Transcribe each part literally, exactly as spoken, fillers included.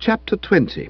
Chapter twenty.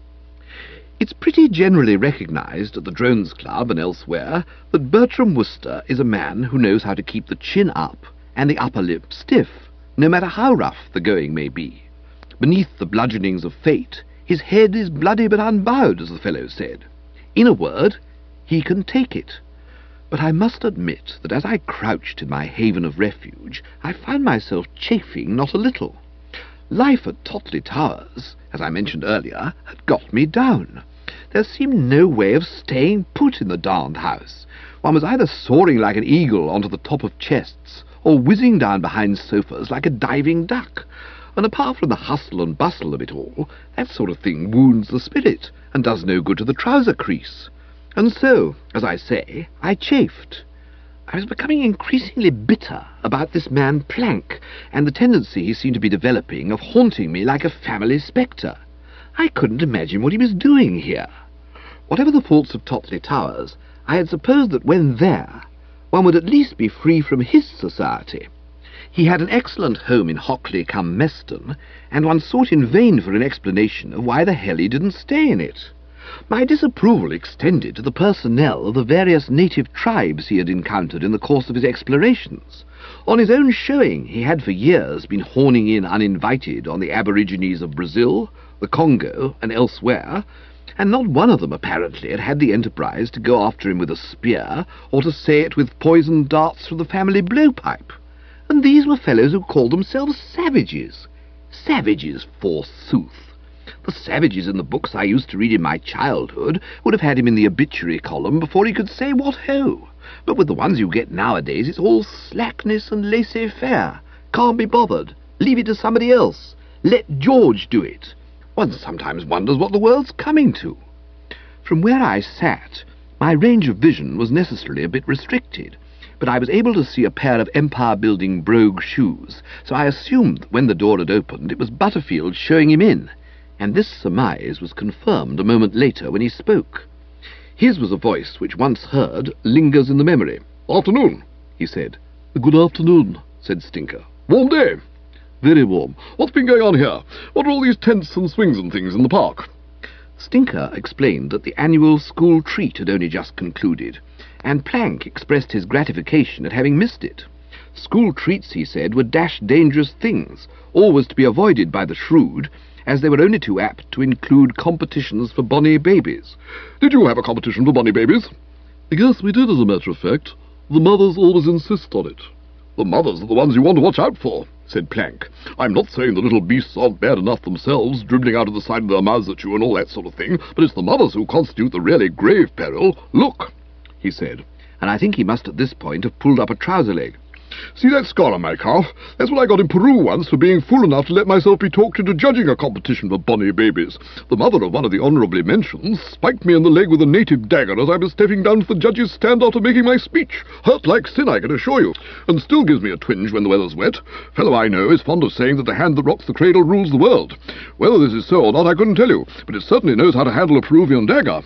It's pretty generally recognised at the Drones Club and elsewhere that Bertram Wooster is a man who knows how to keep the chin up and the upper lip stiff, no matter how rough the going may be. Beneath the bludgeonings of fate, his head is bloody but unbowed, as the fellow said. In a word, he can take it. But I must admit that as I crouched in my haven of refuge, I found myself chafing not a little. Life at Totley Towers, as I mentioned earlier, had got me down. There seemed no way of staying put in the darned house. One was either soaring like an eagle onto the top of chests, or whizzing down behind sofas like a diving duck. And apart from the hustle and bustle of it all, that sort of thing wounds the spirit, and does no good to the trouser crease. And so, as I say, I chafed. I was becoming increasingly bitter about this man Plank, and the tendency he seemed to be developing of haunting me like a family spectre. I couldn't imagine what he was doing here. Whatever the faults of Totley Towers, I had supposed that when there, one would at least be free from his society. He had an excellent home in Hockley cum Meston, and one sought in vain for an explanation of why the hell he didn't stay in it. My disapproval extended to the personnel of the various native tribes he had encountered in the course of his explorations. On his own showing, he had for years been horning in uninvited on the aborigines of Brazil, the Congo, and elsewhere, and not one of them apparently had had the enterprise to go after him with a spear, or to say it with poisoned darts from the family blowpipe. And these were fellows who called themselves savages. Savages, forsooth. The savages in the books I used to read in my childhood would have had him in the obituary column before he could say what ho. But with the ones you get nowadays, it's all slackness and laissez-faire. Can't be bothered. Leave it to somebody else. Let George do it. One sometimes wonders what the world's coming to. From where I sat, my range of vision was necessarily a bit restricted, but I was able to see a pair of empire-building brogue shoes, so I assumed that when the door had opened it was Butterfield showing him in. And this surmise was confirmed a moment later when he spoke. His was a voice which, once heard, lingers in the memory. "Afternoon," he said. "Good afternoon," said Stinker. "Warm day." "Very warm. What's been going on here? What are all these tents and swings and things in the park?" Stinker explained that the annual school treat had only just concluded, and Plank expressed his gratification at having missed it. School treats, he said, were dashed dangerous things, always to be avoided by the shrewd, as they were only too apt to include competitions for bonny babies. "Did you have a competition for bonny babies?" "Yes, we did, as a matter of fact. The mothers always insist on it." "The mothers are the ones you want to watch out for," said Plank. "I'm not saying the little beasts aren't bad enough themselves, dribbling out of the side of their mouths at you and all that sort of thing, but it's the mothers who constitute the really grave peril. Look," he said, and I think he must at this point have pulled up a trouser leg. "See that scar on my calf? That's what I got in Peru once for being fool enough to let myself be talked into judging a competition for bonny babies. The mother of one of the honourably mentioned spiked me in the leg with a native dagger as I was stepping down to the judge's stand after making my speech. Hurt like sin, I can assure you, and still gives me a twinge when the weather's wet. Fellow I know is fond of saying that the hand that rocks the cradle rules the world. Whether this is so or not I couldn't tell you, but it certainly knows how to handle a Peruvian dagger."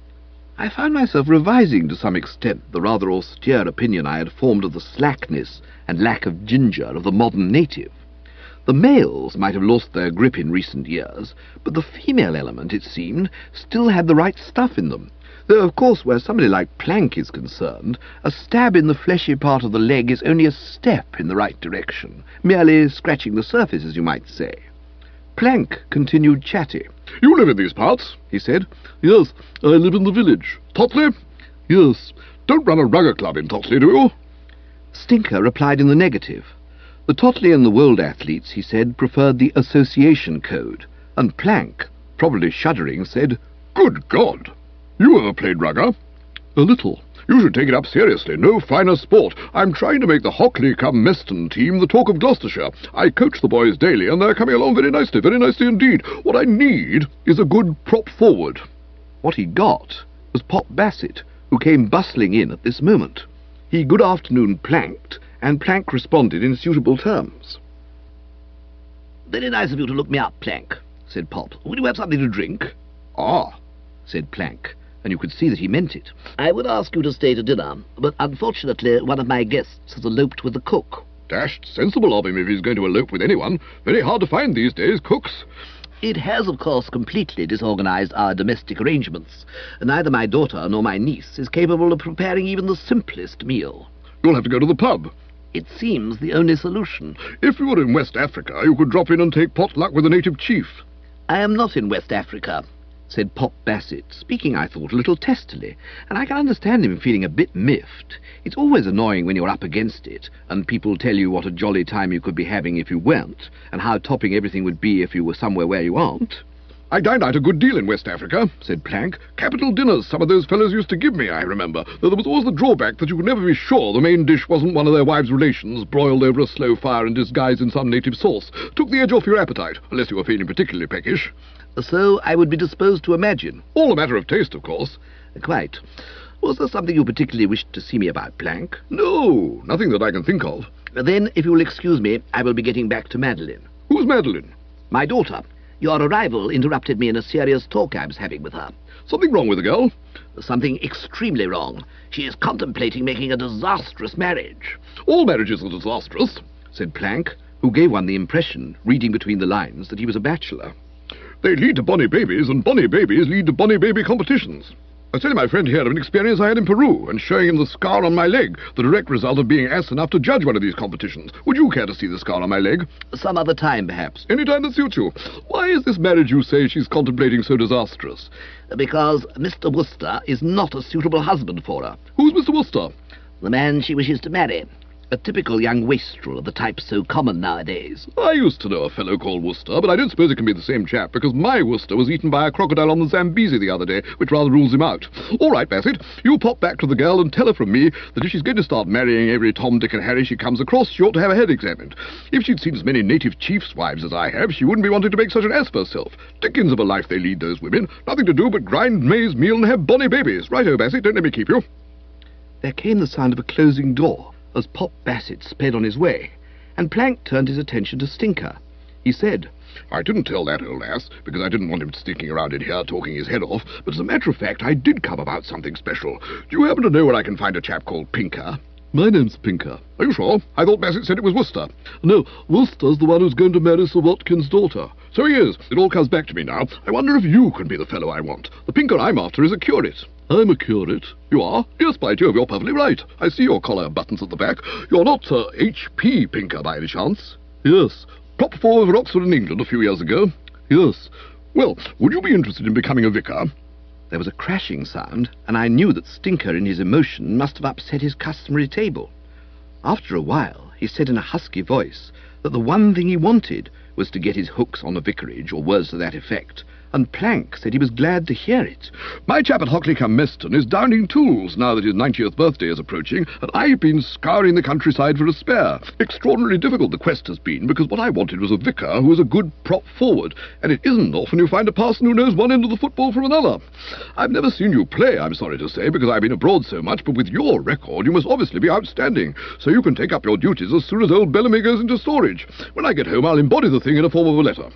I found myself revising to some extent the rather austere opinion I had formed of the slackness and lack of ginger of the modern native. The males might have lost their grip in recent years, but the female element, it seemed, still had the right stuff in them, though, of course, where somebody like Plank is concerned, a stab in the fleshy part of the leg is only a step in the right direction, merely scratching the surface, as you might say. Plank continued chatty. "You live in these parts?" he said. "Yes, I live in the village." "Totley?" "Yes." "Don't run a rugger club in Totley, do you?" Stinker replied in the negative. The Totley and the Wold athletes, he said, preferred the association code, and Plank, probably shuddering, said, "Good God! You ever played rugger?" "A little." "You should take it up seriously. No finer sport. I'm trying to make the Hockley cum Meston team the talk of Gloucestershire. I coach the boys daily, and they're coming along very nicely, very nicely indeed. What I need is a good prop forward." What he got was Pop Bassett, who came bustling in at this moment. He good afternoon Planked, and Plank responded in suitable terms. "Very nice of you to look me up, Plank," said Pop. "Will you have something to drink?" "Ah," said Plank, and you could see that he meant it. "I would ask you to stay to dinner, but unfortunately one of my guests has eloped with the cook." "Dashed sensible of him if he's going to elope with anyone. Very hard to find these days, cooks." It has, of course, completely disorganized our domestic arrangements. Neither my daughter nor my niece is capable of preparing even the simplest meal. You'll have to go to the pub. It seems the only solution. If you were in West Africa, you could drop in and take potluck with a native chief. I am not in West Africa, said Pop Bassett, speaking, I thought, a little testily, and I can understand him feeling a bit miffed. It's always annoying when you're up against it, and people tell you what a jolly time you could be having if you weren't, and how topping everything would be if you were somewhere where you aren't. I dined out a good deal in West Africa, said Plank. Capital dinners some of those fellows used to give me, I remember, though there was always the drawback that you could never be sure the main dish wasn't one of their wives' relations, broiled over a slow fire and disguised in some native sauce. Took the edge off your appetite, unless you were feeling particularly peckish. So I would be disposed to imagine. All a matter of taste, of course. Quite. Was there something you particularly wished to see me about, Plank? No, nothing that I can think of. Then, if you will excuse me, I will be getting back to Madeline. Who's Madeline? My daughter. Your arrival interrupted me in a serious talk I was having with her. Something wrong with the girl? Something extremely wrong. She is contemplating making a disastrous marriage. All marriages are disastrous, said Plank, who gave one the impression, reading between the lines, that he was a bachelor. They lead to bonny babies, and bonny babies lead to bonny baby competitions. I was telling my friend here of an experience I had in Peru, and showing him the scar on my leg, the direct result of being ass enough to judge one of these competitions. Would you care to see the scar on my leg? Some other time, perhaps. Any time that suits you. Why is this marriage you say she's contemplating so disastrous? Because Mister Wooster is not a suitable husband for her. Who's Mister Wooster? The man she wishes to marry. A typical young wastrel of the type so common nowadays. I used to know a fellow called Wooster, but I don't suppose it can be the same chap, because my Wooster was eaten by a crocodile on the Zambezi the other day, which rather rules him out. All right, Bassett, you pop back to the girl and tell her from me that if she's going to start marrying every Tom, Dick and Harry she comes across, she ought to have her head examined. If she'd seen as many native chiefs' wives as I have, she wouldn't be wanting to make such an ass of herself. Dickens of a life they lead, those women. Nothing to do but grind maize meal and have bonny babies. Righto, Bassett, don't let me keep you. There came the sound of a closing door as Pop Bassett sped on his way, and Plank turned his attention to Stinker. He said, I didn't tell that old ass, because I didn't want him sticking around in here talking his head off, but as a matter of fact, I did come about something special. Do you happen to know where I can find a chap called Pinker? My name's Pinker. Are you sure? I thought Bassett said it was Wooster. No, Wooster's the one who's going to marry Sir Watkins' daughter. So he is. It all comes back to me now. I wonder if you can be the fellow I want. The Pinker I'm after is a curate. I'm a curate. You are? Yes, by Jove, you're perfectly right. I see your collar buttons at the back. You're not Sir H P Pinker by any chance? Yes. Prop forward for Oxford in England a few years ago? Yes. Well, would you be interested in becoming a vicar? There was a crashing sound, and I knew that Stinker in his emotion must have upset his customary table. After a while, he said in a husky voice that the one thing he wanted was to get his hooks on a vicarage, or words to that effect, and Plank said he was glad to hear it. My chap at Hockley-cum-Meston is downing tools now that his ninetieth birthday is approaching, and I've been scouring the countryside for a spare. Extraordinarily difficult the quest has been, because what I wanted was a vicar who was a good prop forward, and it isn't often you find a parson who knows one end of the football from another. I've never seen you play, I'm sorry to say, because I've been abroad so much, but with your record you must obviously be outstanding, so you can take up your duties as soon as old Bellamy goes into storage. When I get home I'll embody the thing in a form of a letter.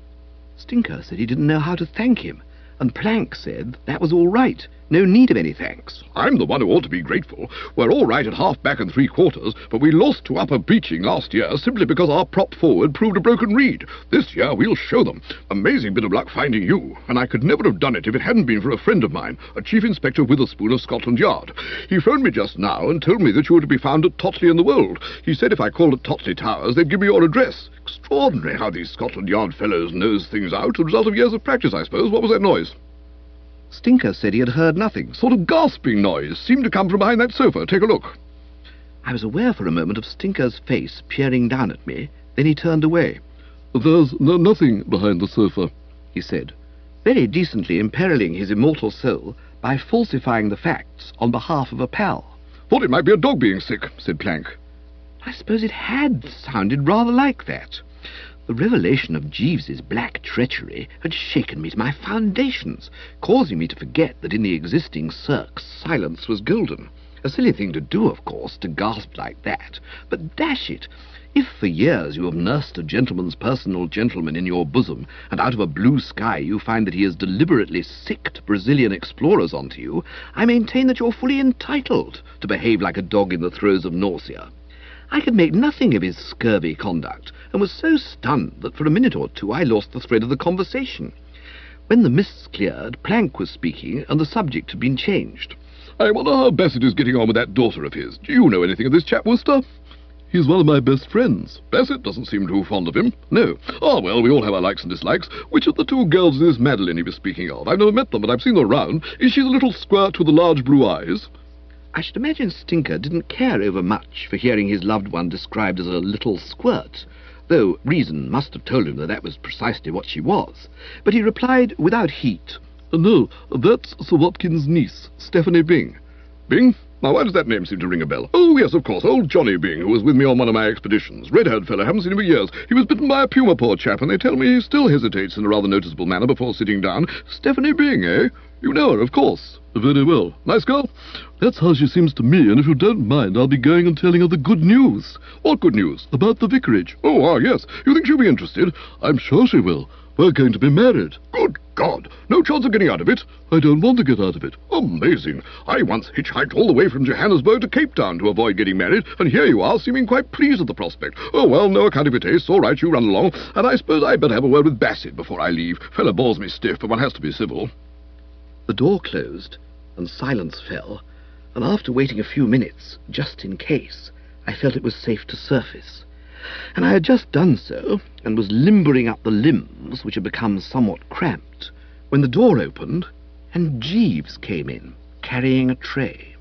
Stinker said he didn't know how to thank him, and Plank said that was all right, no need of any thanks. I'm the one who ought to be grateful. We're all right at half back and three quarters, but we lost to Upper Beeching last year simply because our prop forward proved a broken reed. This year we'll show them. Amazing bit of luck finding you, and I could never have done it if it hadn't been for a friend of mine, a Chief Inspector Witherspoon of Scotland Yard. He phoned me just now and told me that you were to be found at Totley in the Wold. He said if I called at Totley Towers they'd give me your address. Extraordinary how these Scotland Yard fellows nose things out, the result of years of practice, I suppose. What was that noise? Stinker said he had heard nothing. Sort of gasping noise seemed to come from behind that sofa. Take a look. I was aware for a moment of Stinker's face peering down at me. Then he turned away. There's no nothing behind the sofa, he said, very decently imperiling his immortal soul by falsifying the facts on behalf of a pal. Thought it might be a dog being sick, said Plank. I suppose it had sounded rather like that. The revelation of Jeeves's black treachery had shaken me to my foundations, causing me to forget that in the existing cirque silence was golden. A silly thing to do, of course, to gasp like that, but dash it, if for years you have nursed a gentleman's personal gentleman in your bosom, and out of a blue sky you find that he has deliberately sicked Brazilian explorers onto you, I maintain that you're fully entitled to behave like a dog in the throes of nausea. I could make nothing of his scurvy conduct, and was so stunned that for a minute or two I lost the thread of the conversation. When the mists cleared, Plank was speaking, and the subject had been changed. I wonder how Bassett is getting on with that daughter of his. Do you know anything of this chap, Wooster? He's one of my best friends. Bassett doesn't seem too fond of him. No. Ah, well, we all have our likes and dislikes. Which of the two girls is this Madeline he was speaking of? I've never met them, but I've seen them around. Is she the little squirt with the large blue eyes? I should imagine Stinker didn't care over much for hearing his loved one described as a little squirt, though reason must have told him that that was precisely what she was. But he replied without heat, No, that's Sir Watkins' niece, Stephanie Byng. Byng? Now, why does that name seem to ring a bell? Oh, yes, of course, old Johnny Byng, who was with me on one of my expeditions. Red-haired fellow, haven't seen him for years. He was bitten by a puma, poor chap, and they tell me he still hesitates in a rather noticeable manner before sitting down. Stephanie Byng, eh? You know her, of course. Very well. Nice girl? That's how she seems to me, and if you don't mind, I'll be going and telling her the good news. What good news? About the vicarage. Oh, ah, yes. You think she'll be interested? I'm sure she will. We're going to be married. Good God! No chance of getting out of it? I don't want to get out of it. Amazing. I once hitchhiked all the way from Johannesburg to Cape Town to avoid getting married, and here you are, seeming quite pleased at the prospect. Oh, well, no account of your tastes. All right, you run along, and I suppose I'd better have a word with Bassett before I leave. Fellow bores me stiff, but one has to be civil. The door closed, and silence fell, and after waiting a few minutes, just in case, I felt it was safe to surface. And I had just done so, and was limbering up the limbs, which had become somewhat cramped, when the door opened, and Jeeves came in, carrying a tray.